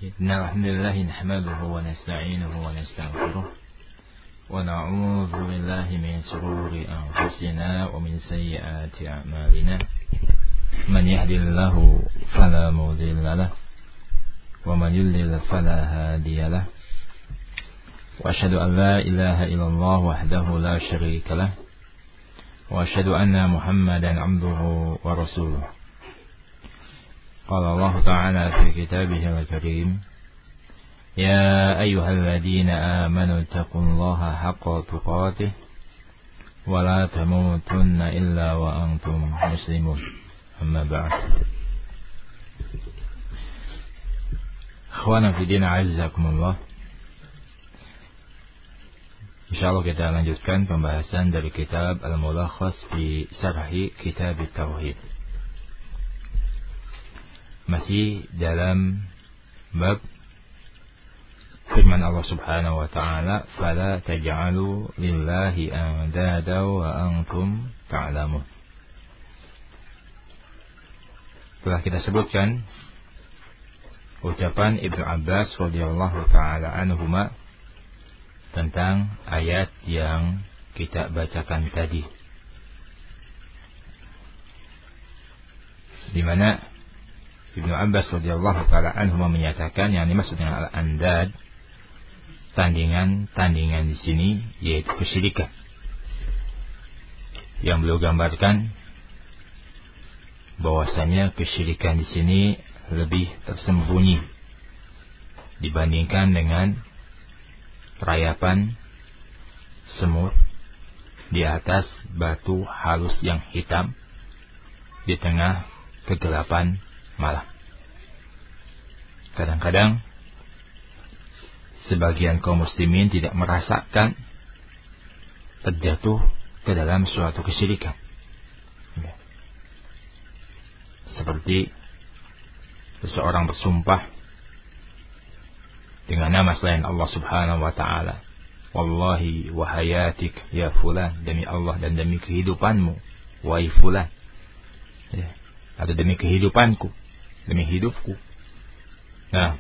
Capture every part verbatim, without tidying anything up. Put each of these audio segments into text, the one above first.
إن الحمد لله نحمده ونستعينه ونستغفره ونعوذ بالله من شرور أنفسنا ومن سيئات أعمالنا من يهد الله فلا مضل له ومن يضلل فلا هادي له وأشهد أن لا إله إلا الله وحده لا شريك له وأشهد أن محمدا عبده ورسوله. قال الله تعالى في كتابه الكريم يا أيها الذين آمنوا اتقوا الله حق تقاته ولا تموتن إلا وأنتم مسلمون. أما بعد. Akhwana fi din azzakumullah. Insyaallah kita lanjutkan pembahasan dari kitab Al-Mulakhas fi Syarhi Kitab At-Tauhid. Masih dalam bab firman Allah Subhanahu wa taala, "Fala taj'alu lillahi andada wa antum ta'lamun." Telah kita sebutkan ucapan Ibnu Abbas radhiyallahu taala anhuma tentang ayat yang kita bacakan tadi, di mana Ibnu Abbas radhiyallahu taala anhuma menyatakan yang dimaksud dengan al-andad, tandingan-tandingan di sini yaitu kesyirikan. Yang beliau gambarkan bahwasanya kesyirikan di sini lebih tersembunyi dibandingkan dengan rayapan semut di atas batu halus yang hitam di tengah kegelapan malam. Kadang-kadang sebagian kaum muslimin tidak merasakan terjatuh ke dalam suatu kesyirikan, seperti seseorang bersumpah dengan nama selain Allah Subhanahu wa taala, wallahi wa hayatik ya fulan, demi Allah dan demi kehidupanmu wahai fulan, ya, atau demi kehidupanku, demi hidupku. Nah,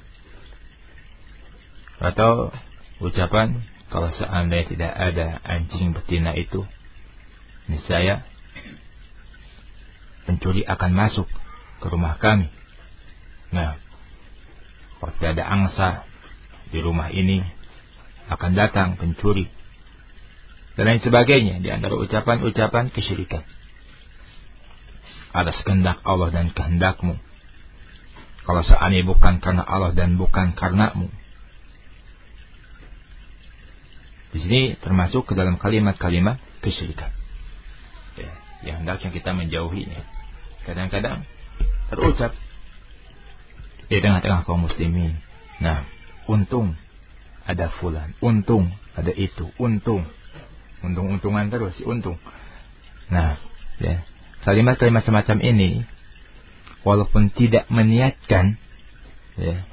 atau ucapan kalau seandainya tidak ada anjing betina itu, niscaya pencuri akan masuk ke rumah kami. Nah, waktu ada angsa di rumah ini akan datang pencuri, dan lain sebagainya di antara ucapan-ucapan kesyirikan. Atas kehendak Allah dan kehendakmu, kalau seandainya bukan karena Allah dan bukan karenamu. Di sini termasuk ke dalam kalimat-kalimat kesyirikan, ya, yang hendaknya kita menjauhinya. Kadang-kadang terucap di tengah-tengah kaum muslimin. Nah, untung ada fulan, untung ada itu, untung, untung-untungan terus, untung. Nah, ya, kalimat-kalimat semacam ini, walaupun tidak meniatkan, ya,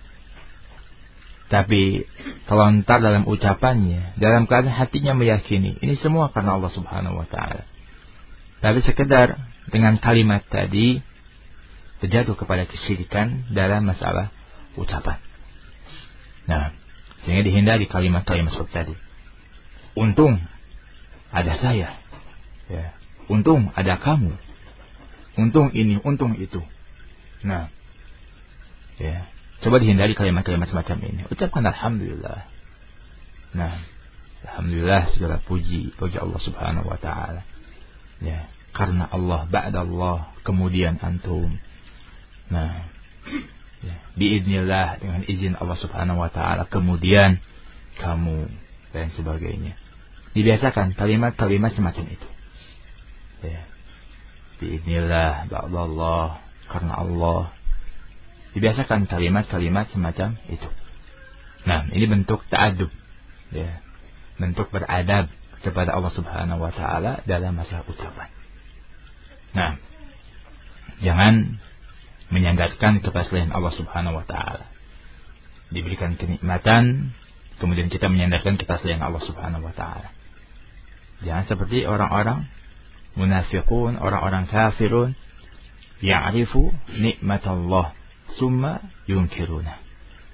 tapi terlontar dalam ucapannya, dalam keadaan hatinya meyakini ini semua karena Allah Subhanahu wa taala. Tapi sekedar dengan kalimat tadi terjatuh kepada kesyirikan dalam masalah ucapan. Nah, sehingga dihindari kalimat-kalimat seperti tadi. Untung ada saya, ya. Untung ada kamu. Untung ini, untung itu. Nah, ya, coba dihindari kalimat-kalimat semacam ini. Ucapkan alhamdulillah. Nah, alhamdulillah, segala puji bagi Allah Subhanahu wa taala. Ya, karena Allah, ba'da Allah, kemudian antum. Nah, ya, biidznillah, dengan izin Allah Subhanahu wa taala, kemudian kamu, dan sebagainya. Dibiasakan kalimat-kalimat semacam itu. Ya. Biidznillah, ba'da Allah, karena Allah. Dibiasakan kalimat-kalimat semacam itu. Nah, ini bentuk ta'adub, ya, bentuk beradab kepada Allah Subhanahu wa taala dalam masalah ucapan. Nah, jangan menyandarkan kepada selain Allah Subhanahu wa taala. Diberikan kenikmatan, kemudian kita menyandarkan kepada selain Allah Subhanahu wa taala. Jangan seperti orang-orang munafiqun, orang-orang kafirun, ya'rifu nikmatallah summa yunkiruna.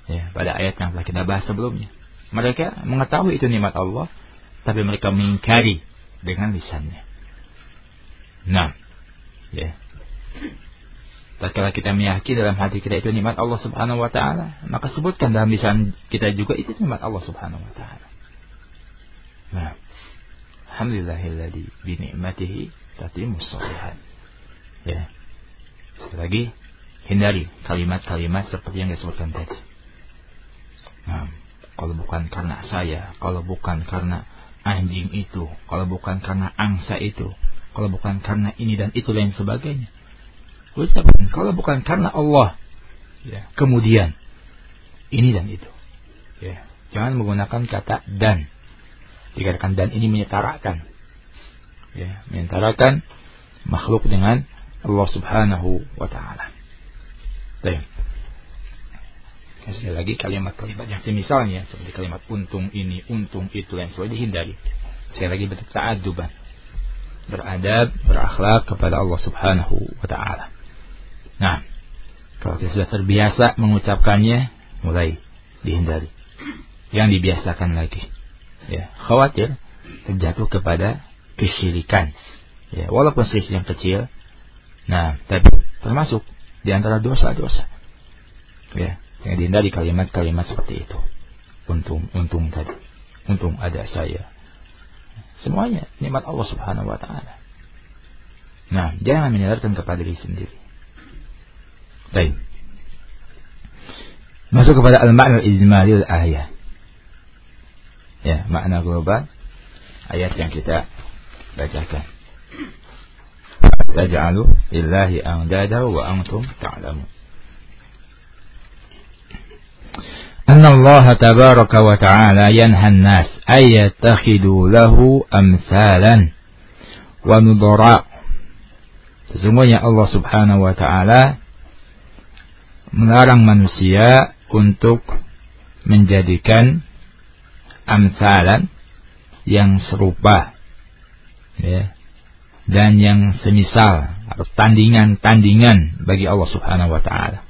Ya, pada ayat yang telah kita bahas sebelumnya. Mereka mengetahui itu nikmat Allah, tapi mereka mengingkari dengan lisannya. Nah, ya. Tatkala kita meyakini dalam hati kita itu nikmat Allah Subhanahu wa taala, maka sebutkan dalam lisan kita juga itu nikmat Allah Subhanahu wa taala. Nah, alhamdulillahilladzi bi ni'matihi tatimmus shalihat. Ya. Sekali lagi, hindari kalimat-kalimat seperti yang disebutkan tadi. Nah, kalau bukan karena saya, kalau bukan karena anjing itu, kalau bukan karena angsa itu, kalau bukan karena ini dan itu lain sebagainya. Ucapkan kalau bukan karena Allah, ya, kemudian ini dan itu. Ya, jangan menggunakan kata dan. Dikatakan dan ini menyetarakan. Ya, menyetarakan makhluk dengan Allah Subhanahu wa taala. Baik. Sekali lagi kalimat-kalimat yang semisalnya seperti kalimat untung ini, untung itu yang selalu dihindari. Sekali lagi bentuk ta'adduban, beradab, berakhlak kepada Allah Subhanahu wa taala. Nah, kalau kita sudah terbiasa mengucapkannya, mulai dihindari. Jangan dibiasakan lagi. Ya, khawatir terjatuh kepada kesyirikan. Ya, walaupun syirik yang kecil, nah, tapi termasuk di antara dosa-dosa. Ya, jangan dihindari kalimat-kalimat seperti itu. Untung, untung tadi. Untung ada saya. Semuanya nikmat Allah Subhanahu wa taala. Nah, jangan menyadarkan kepada diri sendiri. Baik. Masuk kepada al-ma'na al-ijmali al-ayah. Ya, makna global ayat yang kita bacakan. Taj'alu lillahi andada wa antum ta'lamun. Anna Allah tabaraka wa ta'ala yanha an-nas ay yattakhidhu lahu amsalan wa nudara. Sesungguhnya Allah Subhanahu wa ta'ala melarang manusia untuk menjadikan amsalan yang serupa, ya, dan yang semisal atau tandingan-tandingan bagi Allah Subhanahu wa taala.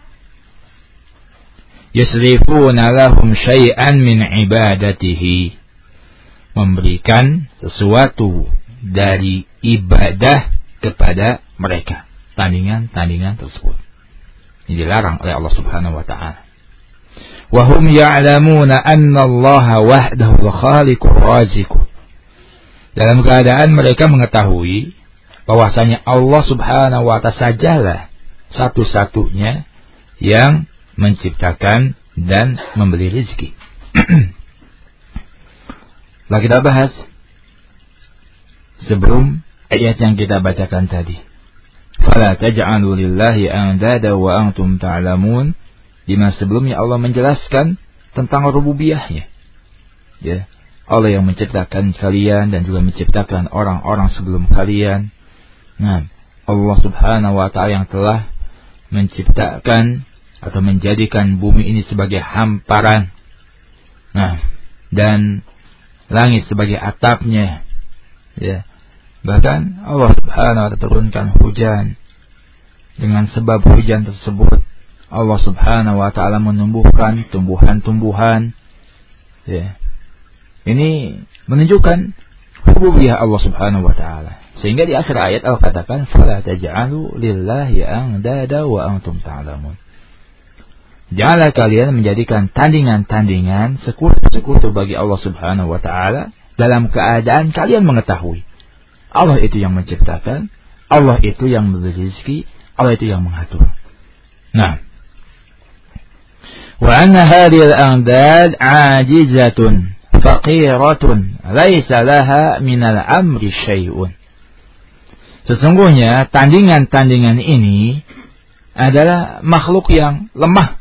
Yusrifuna lahum syai'an min ibadatihi, memberikan sesuatu dari ibadah kepada mereka, tandingan-tandingan tersebut. Ini dilarang oleh Allah Subhanahu wa taala. Wa hum ya'lamuna anna Allah wahdahu al-khaliqur raziq. Dalam keadaan mereka mengetahui bahwasanya Allah Subhanahu wa taala sajalah satu-satunya yang menciptakan dan memberi rezeki. Lagi kita bahas sebelum ayat yang kita bacakan tadi. Fala taj'alu lillahi andada wa antum ta'lamun. Di mana sebelumnya Allah menjelaskan tentang rububiyahnya. Ya, Allah yang menciptakan kalian dan juga menciptakan orang-orang sebelum kalian. Nah, Allah Subhanahu wa taala yang telah menciptakan atau menjadikan bumi ini sebagai hamparan. Nah, dan langit sebagai atapnya. Ya. Bahkan Allah Subhanahu wa taala turunkan hujan. Dengan sebab hujan tersebut Allah Subhanahu wa taala menumbuhkan tumbuhan-tumbuhan. Ya. Ini menunjukkan rububiyah Allah Subhanahu wa taala. Sehingga di akhir ayat Allah katakan fala taj'alu lillahi andada wa antum ta'lamun. Janganlah kalian menjadikan tandingan-tandingan sekutu-sekutu bagi Allah Subhanahu wa taala dalam keadaan kalian mengetahui Allah itu yang menciptakan, Allah itu yang memberi rezeki, Allah itu yang mengatur. Nah, wa anna hadhihi al-andad 'ajizatun faqiratun laisa laha min al-amri syai'un. Sesungguhnya tandingan-tandingan ini adalah makhluk yang lemah,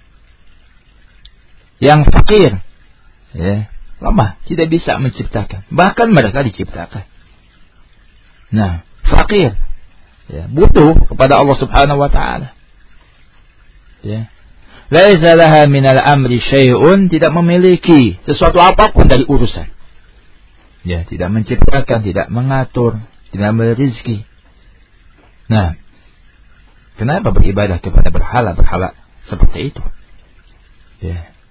yang fakir, ya, lemah, tidak bisa menciptakan. Bahkan mereka diciptakan. Nah, fakir, ya, butuh kepada Allah Subhanahu wa taala. Ya. Laisa laha minal amri syai'un, tidak memiliki sesuatu apapun dari urusan. Ya, tidak menciptakan, tidak mengatur, tidak memberi rezeki. Nah, kenapa beribadah kepada berhala-berhala seperti itu? Ya,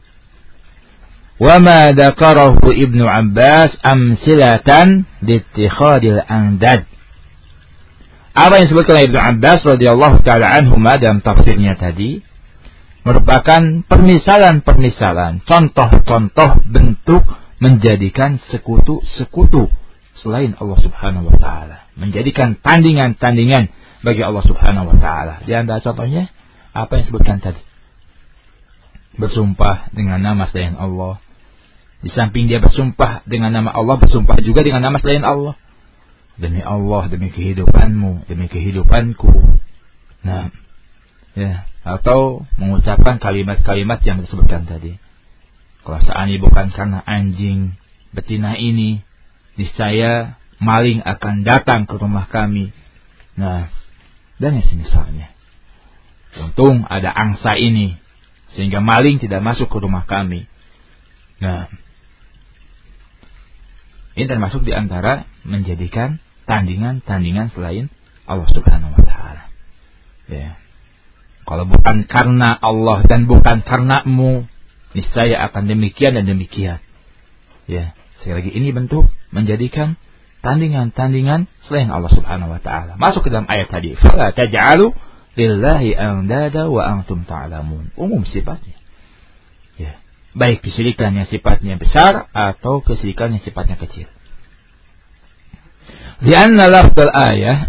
wa ma dzakarahu Ibnu Abbas amsilatan dittikhadil andad. Apa yang disebutkan oleh Ibnu Abbas radhiyallahu taala anhuma dalam tafsirnya tadi merupakan permisalan-permisalan, contoh-contoh bentuk menjadikan sekutu-sekutu selain Allah Subhanahu wa taala, menjadikan tandingan-tandingan bagi Allah Subhanahu wa taala. Di antara contohnya apa yang disebutkan tadi? Bersumpah dengan nama selain Allah. Di samping dia bersumpah dengan nama Allah, bersumpah juga dengan nama selain Allah. Demi Allah, demi kehidupanmu, demi kehidupanku. Nah, ya, atau mengucapkan kalimat-kalimat yang disebutkan tadi. Kalau seandainya bukan karena anjing betina ini, niscaya maling akan datang ke rumah kami. Nah, dan yang semisalnya. Untung ada angsa ini, sehingga maling tidak masuk ke rumah kami. Nah, ini termasuk di antara menjadikan tandingan-tandingan selain Allah Subhanahu wa taala. Ya. Kalau bukan karena Allah dan bukan karenamu, niscaya akan demikian dan demikian. Ya, sekali lagi ini bentuk menjadikan tandingan-tandingan selain Allah Subhanahu wa taala. Masuk ke dalam ayat tadi, fala taj'alu lillahi andada wa antum ta'lamun. Umum sifatnya. Ya, baik kesyirikan yang sifatnya besar atau kesyirikan yang sifatnya kecil. Lianna lafdzul ayah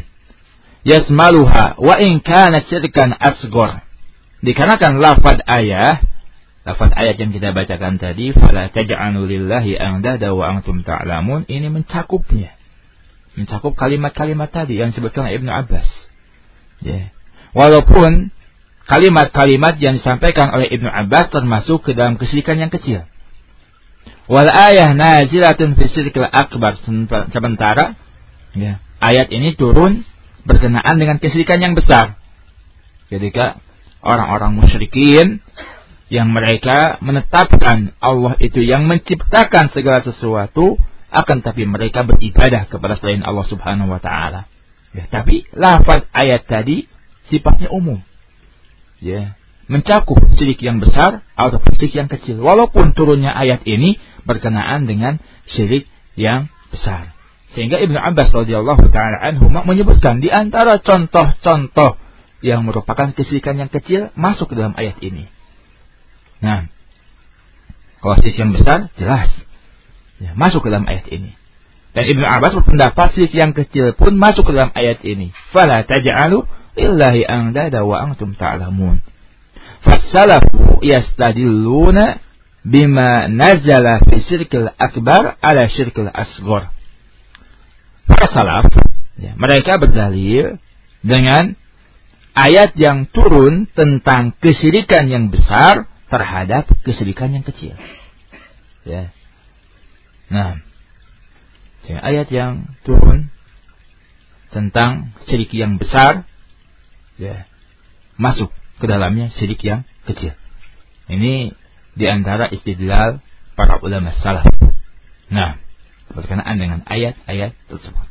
yasmaluha wa in kana syirkan asghar. Dikarenakan lafaz ayat, lafaz ayat yang kita bacakan tadi, fala taj'alu lillahi andada wa antum ta'lamun, ini mencakupnya. Mencakup kalimat-kalimat tadi yang disebutkan oleh Ibnu Abbas. Ya. Walaupun kalimat-kalimat yang disampaikan oleh Ibnu Abbas termasuk ke dalam kesyirikan yang kecil. Wal ayah nazilatun fi syirkil akbar, sementara ya, ayat ini turun berkenaan dengan kesyirikan yang besar. Ketika orang-orang musyrikin yang mereka menetapkan Allah itu yang menciptakan segala sesuatu, akan tapi mereka beribadah kepada selain Allah Subhanahu wa taala. Ya, tapi lafaz ayat tadi sifatnya umum. Ya, mencakup syirik yang besar atau syirik yang kecil. Walaupun turunnya ayat ini berkenaan dengan syirik yang besar. Sehingga Ibnu Abbas radhiyallahu taala anhu menyebutkan di antara contoh-contoh yang merupakan kesyirikan yang kecil masuk ke dalam ayat ini. Nah, kalau syirik yang besar jelas ya, masuk ke dalam ayat ini. Dan Ibnu Abbas berpendapat syirik yang kecil pun masuk ke dalam ayat ini. Fala taj'alu lillahi andada wa antum ta'lamun. Fasalafu yastadilluna bima nazala fi syirkil akbar ala syirkil asghar. Para salaf, ya, mereka berdalil dengan ayat yang turun tentang kesyirikan yang besar terhadap kesyirikan yang kecil. Ya. Nah, ayat yang turun tentang syirik yang besar, ya, masuk ke dalamnya syirik yang kecil. Ini di antara istidlal para ulama salaf. Nah, berkenaan dengan ayat-ayat tersebut.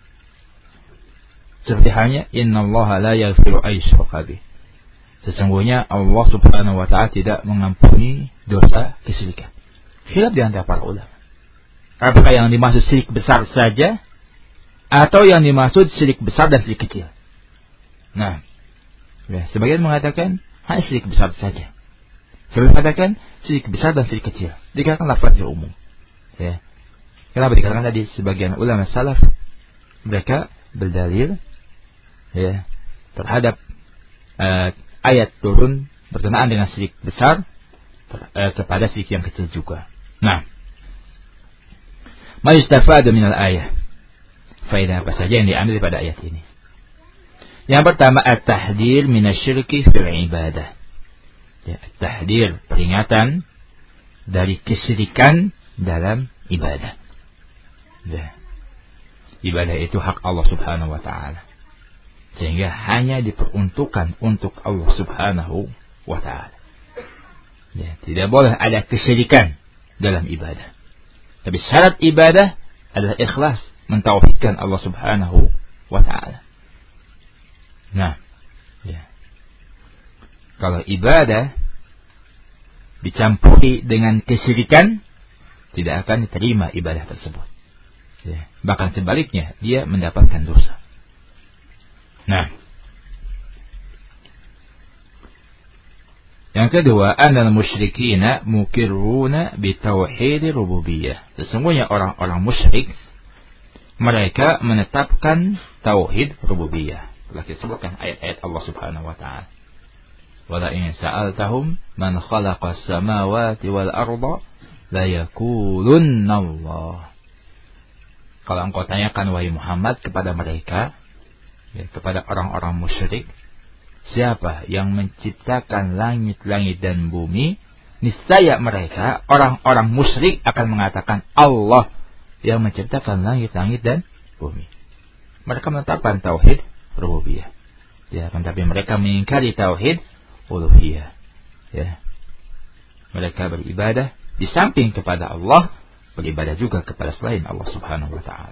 Seperti halnya innallaha la yaghfiru ayyushraka bih. Sesungguhnya Allah Subhanahu wa taala tidak mengampuni dosa kesyirikan. Khilaf di antara para ulama. Apakah yang dimaksud syirik besar saja atau yang dimaksud syirik besar dan syirik kecil? Nah, ya, sebagian mengatakan hanya syirik besar saja. Sebagian mengatakan syirik besar dan syirik kecil. Dikatakan lafaznya umum. Ya. Kenapa dikatakan tadi sebagian ulama salaf mereka berdalil ya terhadap uh, ayat turun berkenaan dengan syirik besar ter, uh, kepada syirik yang kecil juga. Nah, ma yustafadu minal ayah. Faedah apa saja yang diambil daripada ayat ini? Yang pertama, at-tahdir minasyirki fil ibadah. Ya, at-tahdir, peringatan dari kesyirikan dalam ibadah. Ya. Ibadah itu hak Allah Subhanahu wa taala. Sehingga hanya diperuntukkan untuk Allah Subhanahu wa taala. Ya, tidak boleh ada kesyirikan dalam ibadah. Tapi syarat ibadah adalah ikhlas, mentauhidkan Allah Subhanahu wa taala. Nah, ya. Kalau ibadah dicampuri dengan kesyirikan, tidak akan diterima ibadah tersebut. Ya. Bahkan sebaliknya, dia mendapatkan dosa. Nah, yang kedua, annal musyrikina mukirruna bitauhid rububiyah. Sesungguhnya orang-orang musyrik, mereka menetapkan tauhid rububiyah. Telah disebutkan ayat-ayat Allah Subhanahu wa taala. Wala in sa'altahum man khalaqas samawati wal arda la yaqulunna Allah. Kalau engkau tanyakan wahai Muhammad kepada mereka, ya, kepada orang-orang musyrik, siapa yang menciptakan langit-langit dan bumi, niscaya mereka, orang-orang musyrik akan mengatakan Allah yang menciptakan langit-langit dan bumi. Mereka menetapkan tauhid rububiyah. Ya, tapi mereka mengingkari tauhid uluhiyah. Ya. Mereka beribadah di samping kepada Allah, beribadah juga kepada selain Allah Subhanahu wa taala.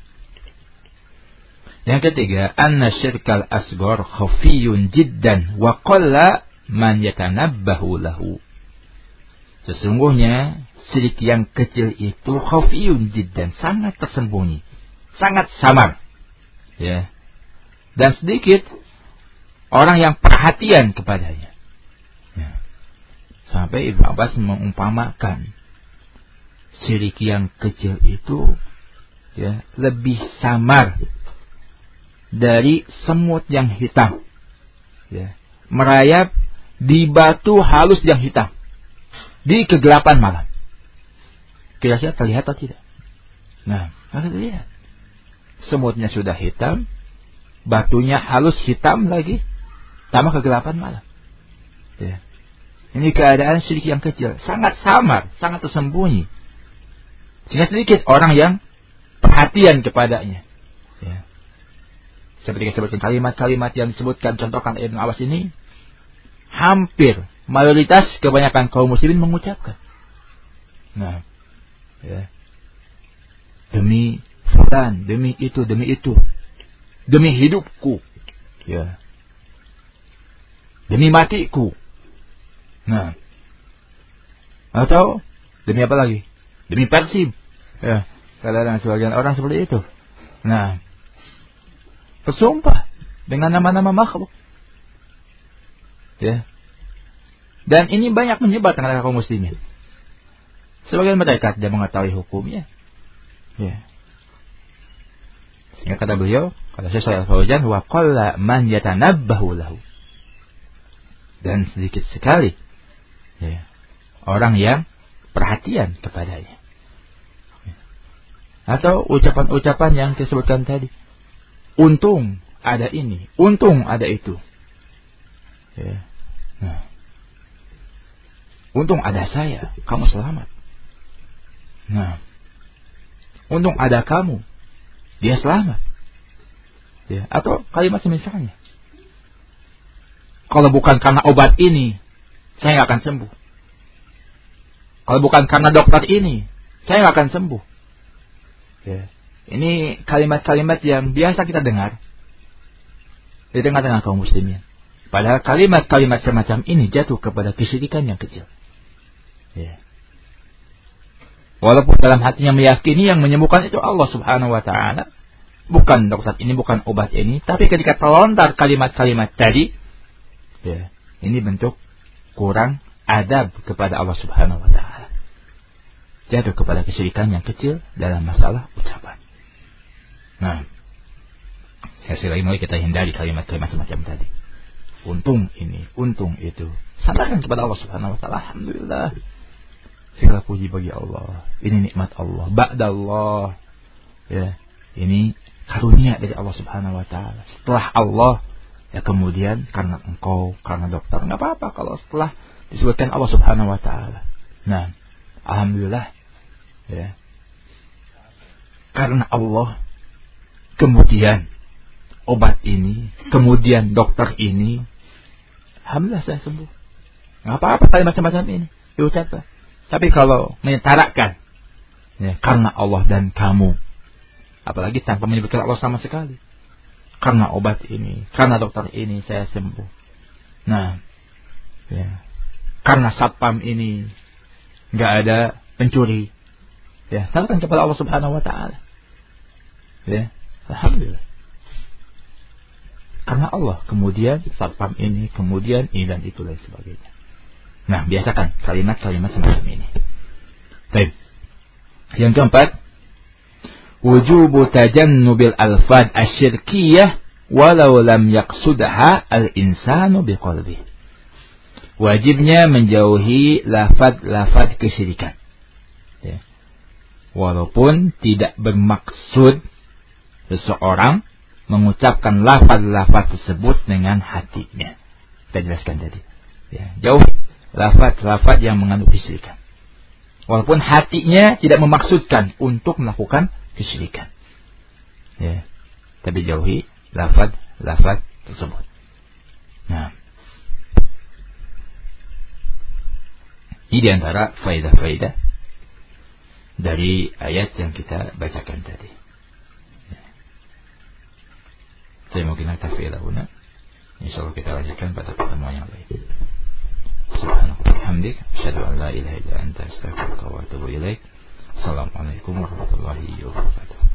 Yang ketiga, anna syirkal asghar khafiyun jiddan wa qalla man yatanabbahu lahu. Sesungguhnya syirik yang kecil itu khafiyun jiddan, sangat tersembunyi, sangat samar. Ya. Dan sedikit orang yang perhatian kepadanya. Ya. Sampai Ibnu Abbas mengumpamakan syirik yang kecil itu, ya, lebih samar dari semut yang hitam, ya, merayap di batu halus yang hitam di kegelapan malam. Kira-kira terlihat atau tidak? Nah, harus lihat. Semutnya sudah hitam, batunya halus hitam lagi, tambah kegelapan malam. Ya. Ini keadaan syirik yang kecil, sangat samar, sangat tersembunyi. Sehingga sedikit orang yang perhatian kepadanya. Ya. Seperti disebutkan kalimat-kalimat yang disebutkan, contohkan Ibnu Abbas ini, hampir mayoritas kebanyakan kaum muslimin mengucapkan. Nah, ya. Demi fulan, demi itu, demi itu, demi hidupku, ya, demi matiku. Nah, atau demi apa lagi? Demi Persib. Ya, kadang-kadang sebagian orang seperti itu. Nah, bersumpah dengan nama-nama makhluk. Ya. Dan ini banyak menyebar tengah kaum muslimin. Sebagian mereka tidak mengetahui hukumnya. Ya. Sehingga kata beliau, kata Syekh Shalih Al-Fauzan, wa qalla man yatanabbahu lahu. Dan sedikit sekali, ya, orang yang perhatian kepadanya. Ya. Atau ucapan-ucapan yang disebutkan tadi. Untung ada ini, untung ada itu. Ya. Nah. Untung ada saya, kamu selamat. Nah. Untung ada kamu, dia selamat. Ya. Atau kalimat semisalnya. Kalau bukan karena obat ini, saya nggak akan sembuh. Kalau bukan karena dokter ini, saya nggak akan sembuh. Ya. Ini kalimat-kalimat yang biasa kita dengar di tengah-tengah kaum muslimin. Padahal kalimat-kalimat semacam ini jatuh kepada kesyirikan yang kecil. Ya. Walaupun dalam hatinya meyakini yang menyembuhkan itu Allah Subhanahu wa taala, bukan dokter ini, bukan obat ini, tapi ketika terlontar kalimat-kalimat tadi, ya, ini bentuk kurang adab kepada Allah Subhanahu wa taala. Jatuh kepada kesyirikan yang kecil dalam masalah ucapan. Nah, sekali lagi mari kita hindari kalimat-kalimat semacam tadi. Untung ini, untung itu. Sandarkan kepada Allah Subhanahu wa taala. Alhamdulillah. Segala puji bagi Allah. Ini nikmat Allah. Ba'dallah. Ya, ini karunia dari Allah Subhanahu wa taala. Setelah Allah, ya kemudian karena engkau, karena dokter, enggak apa-apa kalau setelah disebutkan Allah Subhanahu wa taala. Nah, alhamdulillah. Ya. Karena Allah, kemudian obat ini, kemudian dokter ini, alhamdulillah saya sembuh. Enggak apa-apa kalimat semacam ini diucapkan. Tapi kalau menyetarakan, ya, karena Allah dan kamu, apalagi tanpa menyebutkan Allah sama sekali, karena obat ini, karena dokter ini saya sembuh. Nah, ya, karena satpam ini nggak ada pencuri, ya serahkan kepada Allah Subhanahu Wa Taala. Ya, alhamdulillah. Karena Allah, kemudian satpam ini, kemudian ini dan itu dan sebagainya. Nah, biasakan kalimat-kalimat semacam ini. Baik. Yang keempat, wujubu tajannubil alfad asyirkiyah walau lam yaqsudha al-insanu biqalbih. Wajibnya menjauhi lafaz-lafaz kesyirikan. Ya. Walaupun tidak bermaksud seseorang mengucapkan lafaz-lafaz tersebut dengan hatinya. Kita jelaskan tadi. Ya, jauhi lafaz-lafaz yang mengandung kesyirikan. Walaupun hatinya tidak memaksudkan untuk melakukan kesyirikan. Ya, tapi jauhi lafaz-lafaz tersebut. Nah, ini di antara faedah-faedah dari ayat yang kita bacakan tadi. Ya. Saya mungkin naktafi ila huna. Insyaallah kita lanjutkan pada pertemuan yang lain. Subhanallah, hamdik, asyhadu an la ilaha illa anta, astaghfiruka wa atubu ilaik. Assalamualaikum warahmatullahi wabarakatuh.